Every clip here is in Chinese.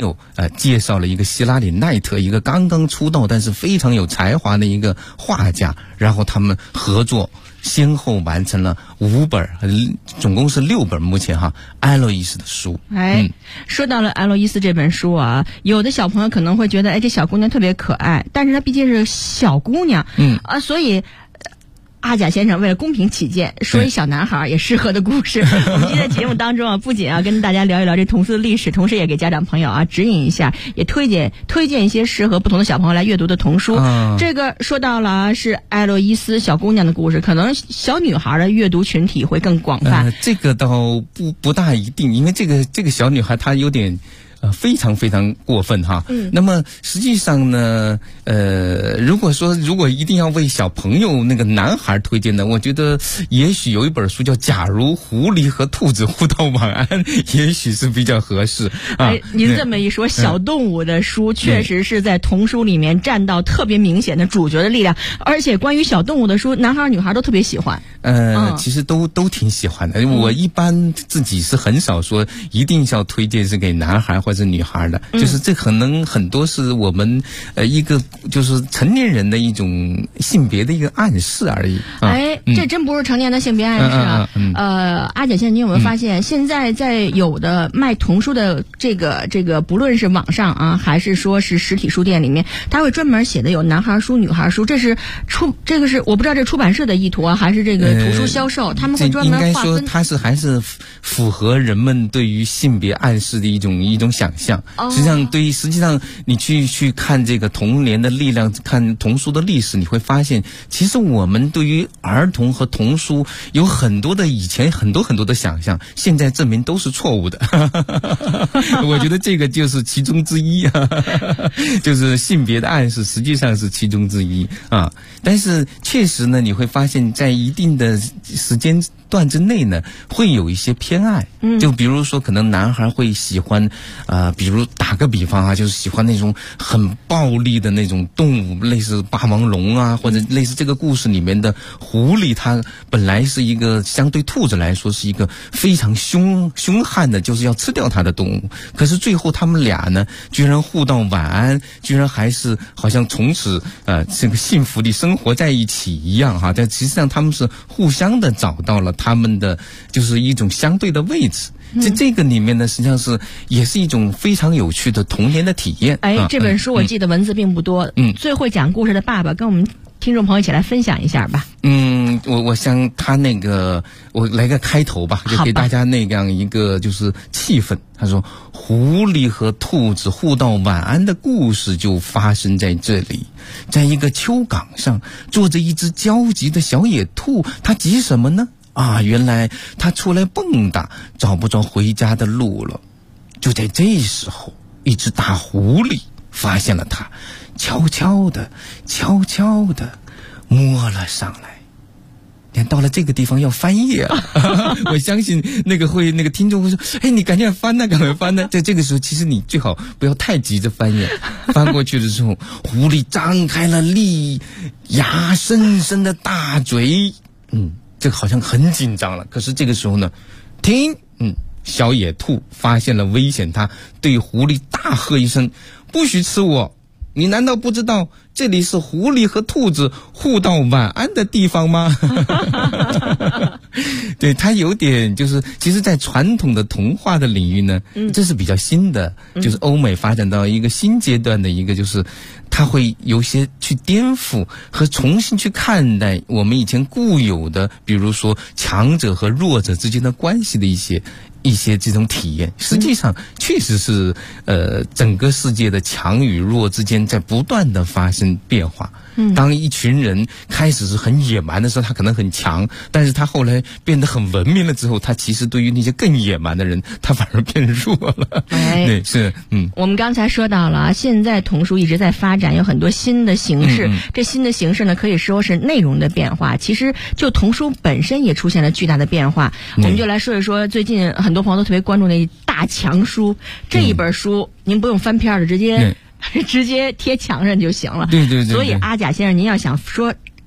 友介绍了一个希拉里奈特，一个刚刚出道但是非常有才华的一个画家，然后他们合作先后完成了5本，总共是6本，目前爱洛伊斯的书。 说到了爱洛伊斯这本书啊，有的小朋友可能会觉得，这小姑娘特别可爱，但是她毕竟是小姑娘，所以阿甲先生为了公平起见，说一小男孩也适合的故事。我们今天节目当中不仅跟大家聊一聊这童书的历史，同时也给家长朋友指引一下，也推荐一些适合不同的小朋友来阅读的童书。这个说到了是爱洛伊斯小姑娘的故事，可能小女孩的阅读群体会更广泛。 这个倒不大一定，因为这个小女孩她有点非常非常过分那么实际上呢，如果一定要为小朋友那个男孩推荐的，我觉得也许有一本书叫《假如狐狸和兔子互道晚安》，也许是比较合适您这么一说，小动物的书确实是在童书里面占到特别明显的主角的力量，而且关于小动物的书，男孩女孩都特别喜欢。 其实都挺喜欢的。我一般自己是很少说一定要推荐是给男孩或者女孩的，就是这可能很多是我们一个就是成年人的一种性别的一个暗示而已。 这真不是成年的性别暗示阿姐，现在你有没有发现，现在在有的卖童书的这个不论是网上还是说是实体书店里面，他会专门写的有男孩书、女孩书，这个是我不知道这出版社的意图还是这个图书销售，他们会专门划分。 应该说它还是符合人们对于性别暗示的一种想象。实际上你去看这个童年的力量，看童书的历史，你会发现其实我们对于儿童和童书有很多的以前很多的想象，现在证明都是错误的。我觉得这个就是其中之一就是性别的暗示实际上是其中之一但是确实呢，你会发现在一定的时间段之内呢，会有一些偏爱。就比如说可能男孩会喜欢比如打个比方就是喜欢那种很暴力的那种动物，类似霸王龙或者类似这个故事里面的狐狸，它本来是一个相对兔子来说是一个非常凶悍的，就是要吃掉它的动物，可是最后他们俩呢居然互道晚安，居然还是好像从此这个幸福地生活在一起一样但实际上他们是互相的找到了他们的就是一种相对的位置。这个里面呢，实际上也是一种非常有趣的童年的体验。 这本书我记得文字并不多，最会讲故事的爸爸跟我们听众朋友一起来分享一下吧。 我想他我来个开头吧，就给大家那样一个就是气氛。他说，狐狸和兔子互道晚安的故事就发生在这里，在一个丘岗上坐着一只焦急的小野兔，它急什么呢？原来他出来蹦跶，找不着回家的路了。就在这时候，一只大狐狸发现了他，悄悄地摸了上来。到了这个地方要翻页我相信那个听众会说，你赶紧翻赶快翻在这个时候，其实你最好不要太急着翻页。翻过去的时候，狐狸张开了利牙深深的大嘴，这个好像很紧张了。可是这个时候呢，停！小野兔发现了危险，它对狐狸大喝一声：“不许吃我！你难道不知道这里是狐狸和兔子互道晚安的地方吗？”对，它有点就是，其实在传统的童话的领域呢，这是比较新的，就是欧美发展到一个新阶段的一个，就是它会有些去颠覆和重新去看待我们以前固有的，比如说强者和弱者之间的关系的一些这种体验。实际上确实是整个世界的强与弱之间在不断的发生变化。当一群人开始是很野蛮的时候，他可能很强，但是他后来变得很文明了之后，他其实对于那些更野蛮的人，他反而变弱了。对，是我们刚才说到了，现在童书一直在发展，有很多新的形式。这新的形式呢，可以说是内容的变化。其实就童书本身也出现了巨大的变化。我们就来说一说最近很多朋友都特别关注那大墙书这一本书，您不用翻篇的，直接贴墙上就行了。 对。 所以阿甲先生，您要想说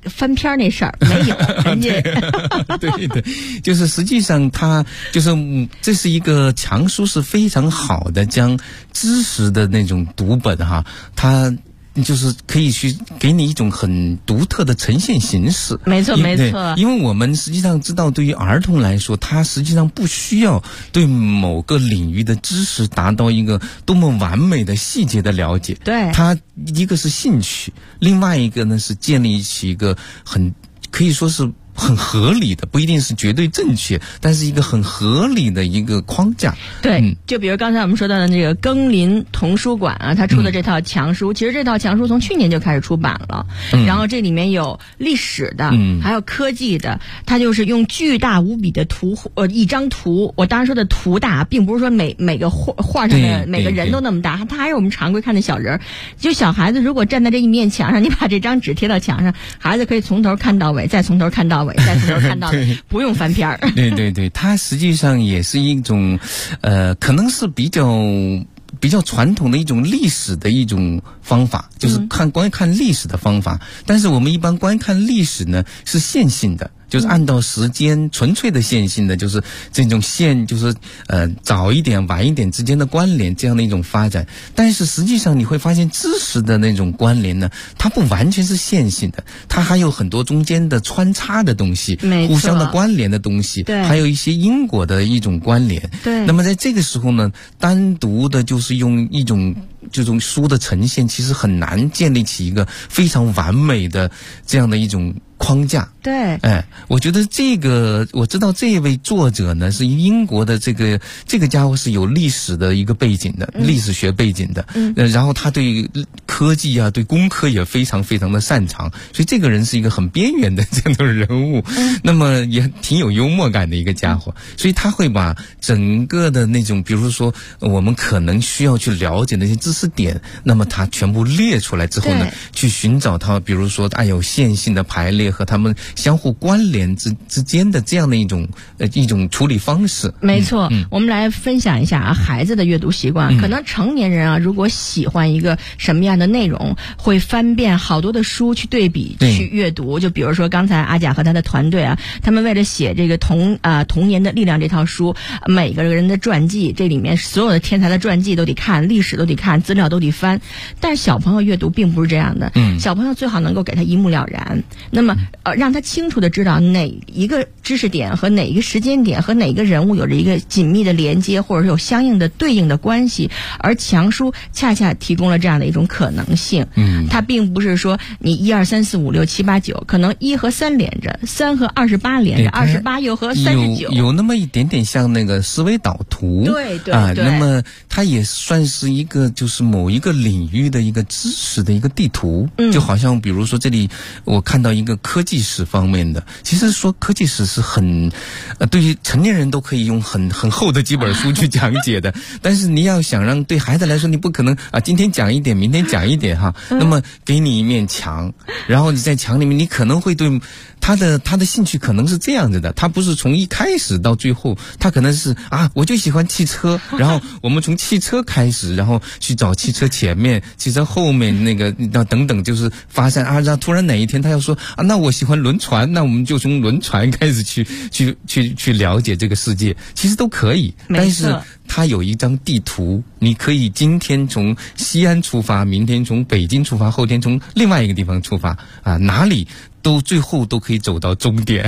翻篇那事儿没有，人家对对，就是实际上它就是这是一个强书，是非常好的将知识的那种读本哈，它就是可以去给你一种很独特的呈现形式。 没错没错， 因为我们实际上知道，对于儿童来说，他实际上不需要对某个领域的知识达到一个多么完美的细节的了解。 对， 他一个是兴趣，另外一个呢是建立起一个可以说是很合理的，不一定是绝对正确，但是一个很合理的一个框架。 对，就比如刚才我们说到的这个耕林童书馆啊，他出的这套强书，其实这套强书从去年就开始出版了，然后这里面有历史的，还有科技的，它就是用巨大无比的一张图，我当时说的图大，并不是说每个画上的每个人都那么大，它还是我们常规看的小人儿。就小孩子如果站在这一面墙上，你把这张纸贴到墙上，孩子可以从头看到尾，再从头看到尾，再从头看到尾，不用翻篇儿。 对对对，它实际上也是一种，可能是比较传统的一种历史的一种方法，就是观看历史的方法。但是我们一般观看历史呢，是线性的。就是按照时间纯粹的线性的，就是这种线，就是早一点晚一点之间的关联，这样的一种发展。但是实际上你会发现，知识的那种关联呢，它不完全是线性的，它还有很多中间的穿插的东西，互相的关联的东西，还有一些因果的一种关联。 对。 那么在这个时候呢，单独的就是用一种这种书的呈现，其实很难建立起一个非常完美的这样的一种框架。 对， 我觉得我知道这位作者呢是英国的这个家伙是有历史的一个背景的，历史学背景的，然后他对科技啊，对工科也非常非常的擅长，所以这个人是一个很边缘的这样的人物，那么也挺有幽默感的一个家伙，所以他会把整个的那种，比如说我们可能需要去了解那些知识点，那么他全部列出来之后呢，去寻找他，比如说有线性的排列和他们相互关联之间的这样的一种处理方式。 没错，我们来分享一下孩子的阅读习惯。可能成年人如果喜欢一个什么样的内容，会翻遍好多的书去对比去阅读。就比如说刚才阿甲和他的团队他们为了写这个童年的力量这套书，每个人的传记，这里面所有的天才的传记都得看，历史都得看，资料都得翻。但是小朋友阅读并不是这样的，小朋友最好能够给他一目了然，那么让他清楚的知道哪一个知识点和哪一个时间点和哪一个人物有着一个紧密的连接，或者是有相应的对应的关系，而强书恰恰提供了这样的一种可能性。它并不是说你1、2、3、4、5、6、7、8、9，可1和3连着，3和28连着，28又和39， 有那么一点点像那个思维导图。 对对对。 那么它也算是一个就是某一个领域的一个知识的一个地图。就好像比如说这里我看到一个科技史方面的，其实说科技史是很对于成年人都可以用很厚的几本书去讲解的，但是你要想让对孩子来说，你不可能今天讲一点，明天讲一点哈。那么给你一面墙，然后你在墙里面，你可能会对他的兴趣可能是这样子的，他不是从一开始到最后，他可能是我就喜欢汽车，然后我们从汽车开始，然后去找汽车前面、汽车后面那个等等，就是发散然后突然哪一天他要说那我喜欢轮船，那我们就从轮船开始去了解这个世界，其实都可以，但是它有一张地图，你可以今天从西安出发，明天从北京出发，后天从另外一个地方出发哪里最后都可以走到终点。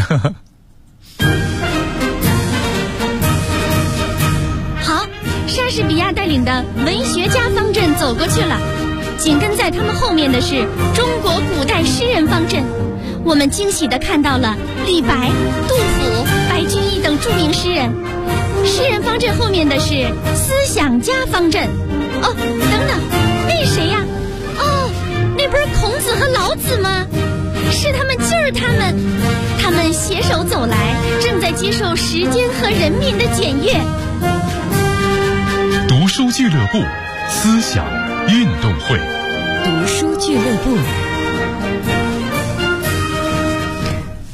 好，莎士比亚带领的文学家方阵走过去了，紧跟在他们后面的是中国古代诗人方阵。我们惊喜地看到了李白、杜甫、白居易等著名诗人。诗人方阵后面的是思想家方阵。等等，那谁呀？那不是孔子和老子吗？是他们，就是他们，他们携手走来，正在接受时间和人民的检阅。 读书俱乐部，思想运动会。 读书俱乐部。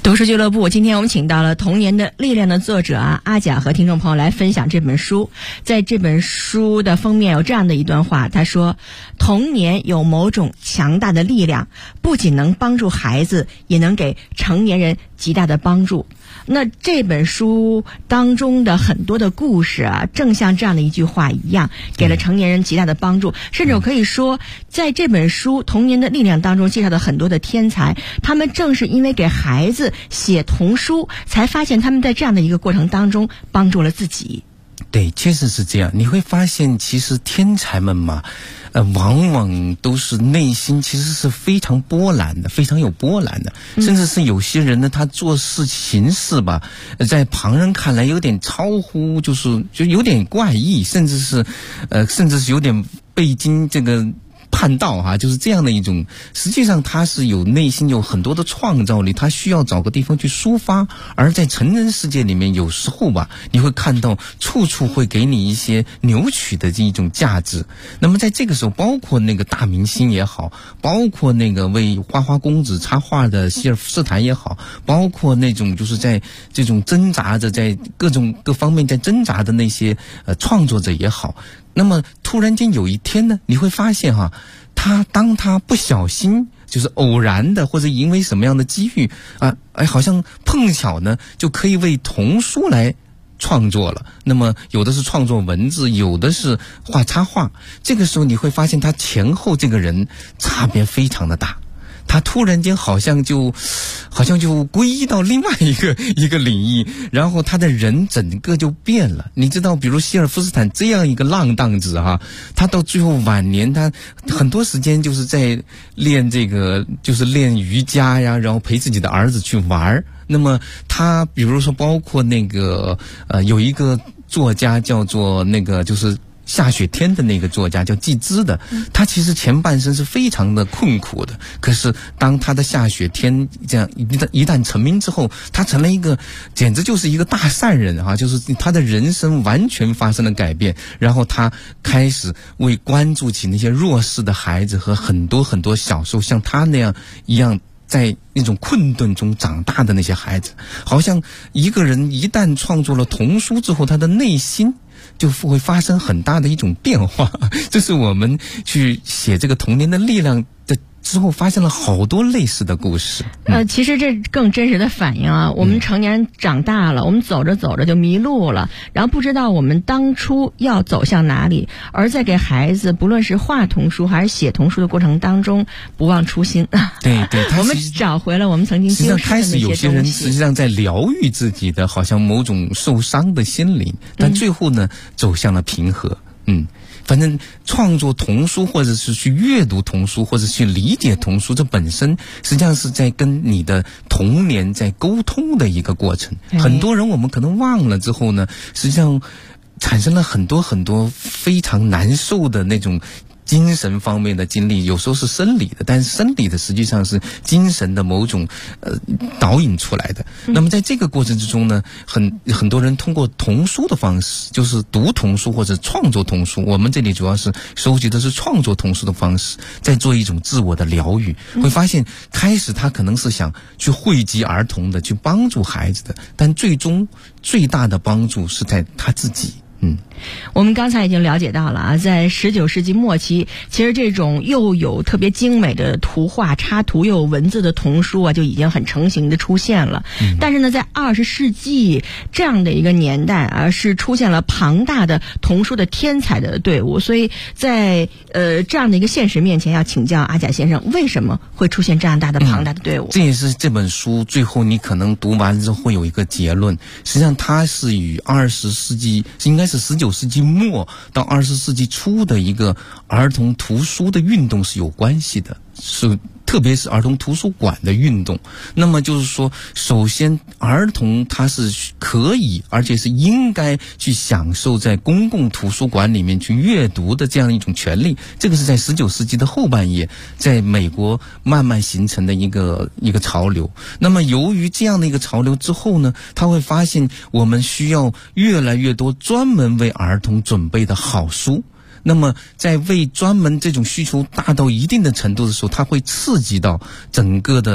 读书俱乐部，今天我们请到了《童年的力量》的作者阿甲和听众朋友来分享这本书。在这本书的封面有这样的一段话，他说：童年有某种强大的力量，不仅能帮助孩子，也能给成年人极大的帮助。那这本书当中的很多的故事正像这样的一句话一样，给了成年人极大的帮助。甚至我可以说，在这本书《童年的力量》当中介绍的很多的天才，他们正是因为给孩子写童书，才发现他们在这样的一个过程当中帮助了自己。 对，确实是这样。你会发现，其实天才们嘛，往往都是内心其实是非常波澜的，非常有波澜的。甚至是有些人呢，他做事行事吧，在旁人看来有点超乎，就有点怪异，甚至是有点背经这个叛道就是这样的一种。实际上他是有内心有很多的创造力，他需要找个地方去抒发。而在成人世界里面，有时候吧，你会看到处处会给你一些扭曲的这一种价值。那么在这个时候，包括那个大明星也好，包括那个为花花公子插画的希尔夫斯坦也好，包括那种就是在这种挣扎着在各方面在挣扎的那些创作者也好，那么突然间有一天呢，你会发现当他不小心，就是偶然的，或者因为什么样的机遇好像碰巧呢，就可以为童书来创作了。那么有的是创作文字，有的是画插画。这个时候你会发现，他前后这个人差别非常的大。他突然间好像就皈依到另外一个领域，然后他的人整个就变了。你知道，比如希尔夫斯坦这样一个浪荡子他到最后晚年，他很多时间就是在练练瑜伽呀，然后陪自己的儿子去玩。那么他比如说包括那个有一个作家叫做那个就是下雪天的那个作家叫季之的，他其实前半生是非常的困苦的，可是当他的下雪天这样一旦成名之后，他成了一个简直就是一个大善人就是他的人生完全发生了改变。然后他开始为关注起那些弱势的孩子和很多很多小时候像他那样一样在那种困顿中长大的那些孩子。好像一个人一旦创作了童书之后，他的内心就会发生很大的一种变化。这是我们去写这个童年的力量的之后发现了好多类似的故事。 其实这更真实的反映我们成年人长大了，我们走着走着就迷路了，然后不知道我们当初要走向哪里。而在给孩子不论是画童书还是写童书的过程当中，不忘初心。 对， 我们找回了我们曾经丢失的那些东西。 开始有些人实际上在疗愈自己的好像某种受伤的心灵，但最后呢走向了平和。反正创作童书或者是去阅读童书或者去理解童书，这本身实际上是在跟你的童年在沟通的一个过程。很多人我们可能忘了之后呢，实际上产生了很多很多非常难受的那种精神方面的经历，有时候是生理的，但是生理的实际上是精神的某种导引出来的。那么在这个过程之中呢，很多人通过童书的方式，就是读童书或者创作童书，我们这里主要是收集的是创作童书的方式，在做一种自我的疗愈。会发现开始他可能是想去惠及儿童的，去帮助孩子的，但最终最大的帮助是在他自己。 我们刚才已经了解到了在19世纪末期，其实这种又有特别精美的图画插图又有文字的童书就已经很成型的出现了。但是呢，在20世纪这样的一个年代是出现了庞大的童书的天才的队伍。所以在这样的一个现实面前，要请教阿甲先生，为什么会出现这样大的庞大的队伍？ 这也是这本书最后你可能读完之后会有一个结论。实际上它是与20世纪应该是19世纪末到20世纪初的一个儿童图书的运动是有关系的，特别是儿童图书馆的运动。那么就是说，首先儿童他是可以而且是应该去享受在公共图书馆里面去阅读的这样一种权利。这个是在19世纪的后半叶在美国慢慢形成的一个潮流。那么由于这样的一个潮流之后呢，他会发现我们需要越来越多专门为儿童准备的好书。那么在为专门这种需求大到一定的程度的时候，它会刺激到整个的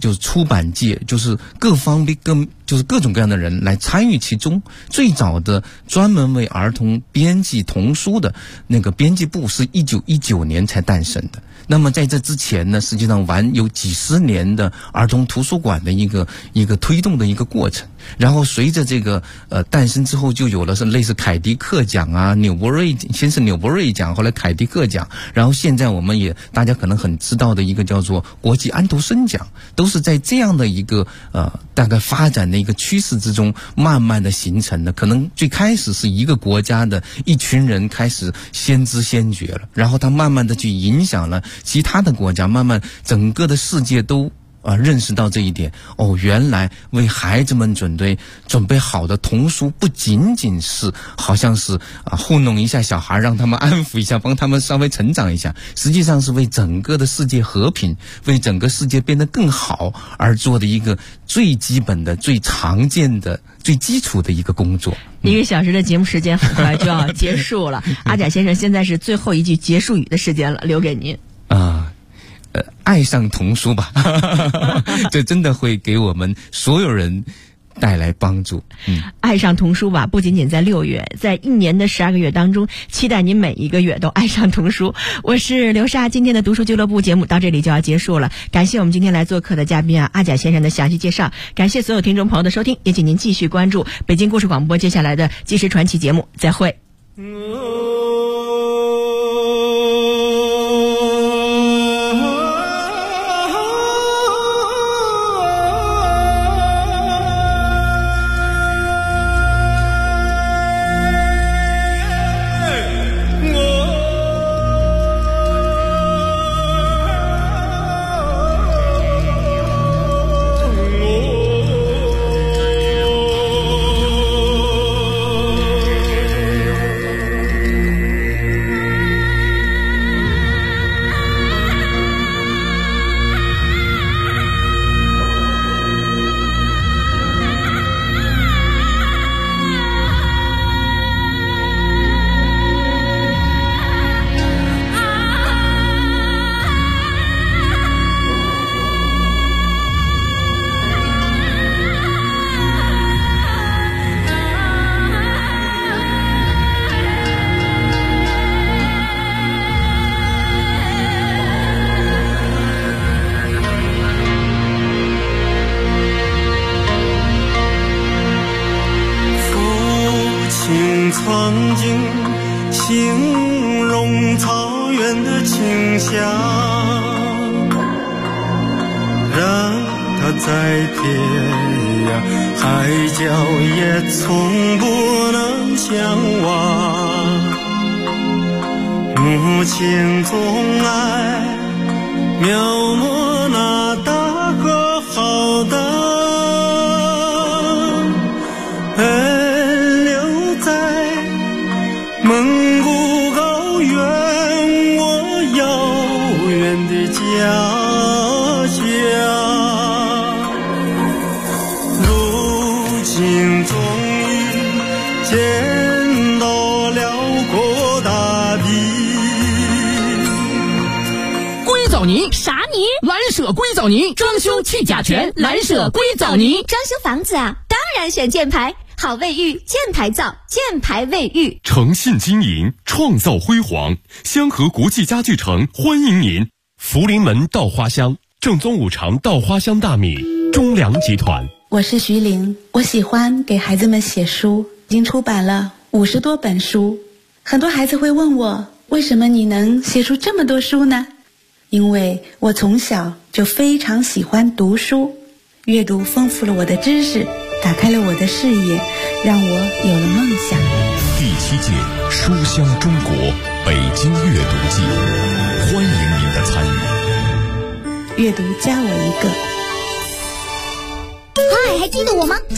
就是出版界，就是各方面就是各种各样的人来参与其中。最早的专门为儿童编辑童书的那个编辑部是1919年才诞生的。那么在这之前呢，实际上有几十年的儿童图书馆的一个推动的一个过程。然后随着这个诞生之后，就有了是类似凯迪克奖啊、先是纽伯瑞奖，后来凯迪克奖，然后现在我们也大家可能很知道的一个叫做国际安徒生奖，都是在这样的一个大概发展的一个趋势之中慢慢的形成的。可能最开始是一个国家的一群人开始先知先觉了，然后他慢慢的去影响了其他的国家，慢慢整个的世界都认识到这一点。原来为孩子们准备好的童书不仅仅是好像是糊弄一下小孩，让他们安抚一下，帮他们稍微成长一下，实际上是为整个的世界和平，为整个世界变得更好而做的一个最基本的、最常见的、最基础的一个工作。 1个小时的节目时间很快就要结束了，阿甲先生，现在是最后一句结束语的时间了，留给您。 爱上童书吧，这真的会给我们所有人带来帮助。 爱上童书吧，不仅仅在6月，在1年的12个月当中，期待您每一个月都爱上童书。我是刘莎，今天的读书俱乐部节目到这里就要结束了，感谢我们今天来做客的嘉宾阿甲先生的详细介绍，感谢所有听众朋友的收听，也请您继续关注北京故事广播接下来的纪实传奇节目，再会。 曾经形容草原的清香，让它在天涯海角也从不能相忘。母亲总爱描摹那大河浩荡，蒙古高原，我遥远的家乡。如今终于见到辽阔大地。 硅藻泥啥泥？ 蓝舍硅藻泥，装修去甲醛，蓝舍硅藻泥。 装修房子啊，当然选箭牌。好卫浴，箭牌造，箭牌卫浴。 诚信经营，创造辉煌。香河国际家具城欢迎您。福临门稻花香，正宗五常稻花香大米，中粮集团。 我是徐玲，我喜欢给孩子们写书，已经出版了50多本书。很多孩子会问我，为什么你能写出这么多书呢？因为我从小就非常喜欢读书，阅读丰富了我的知识，打开了我的视野，让我有了梦想。 第7届书香中国北京阅读季，欢迎您的参与。 阅读加我一个。 嗨，还记得我吗？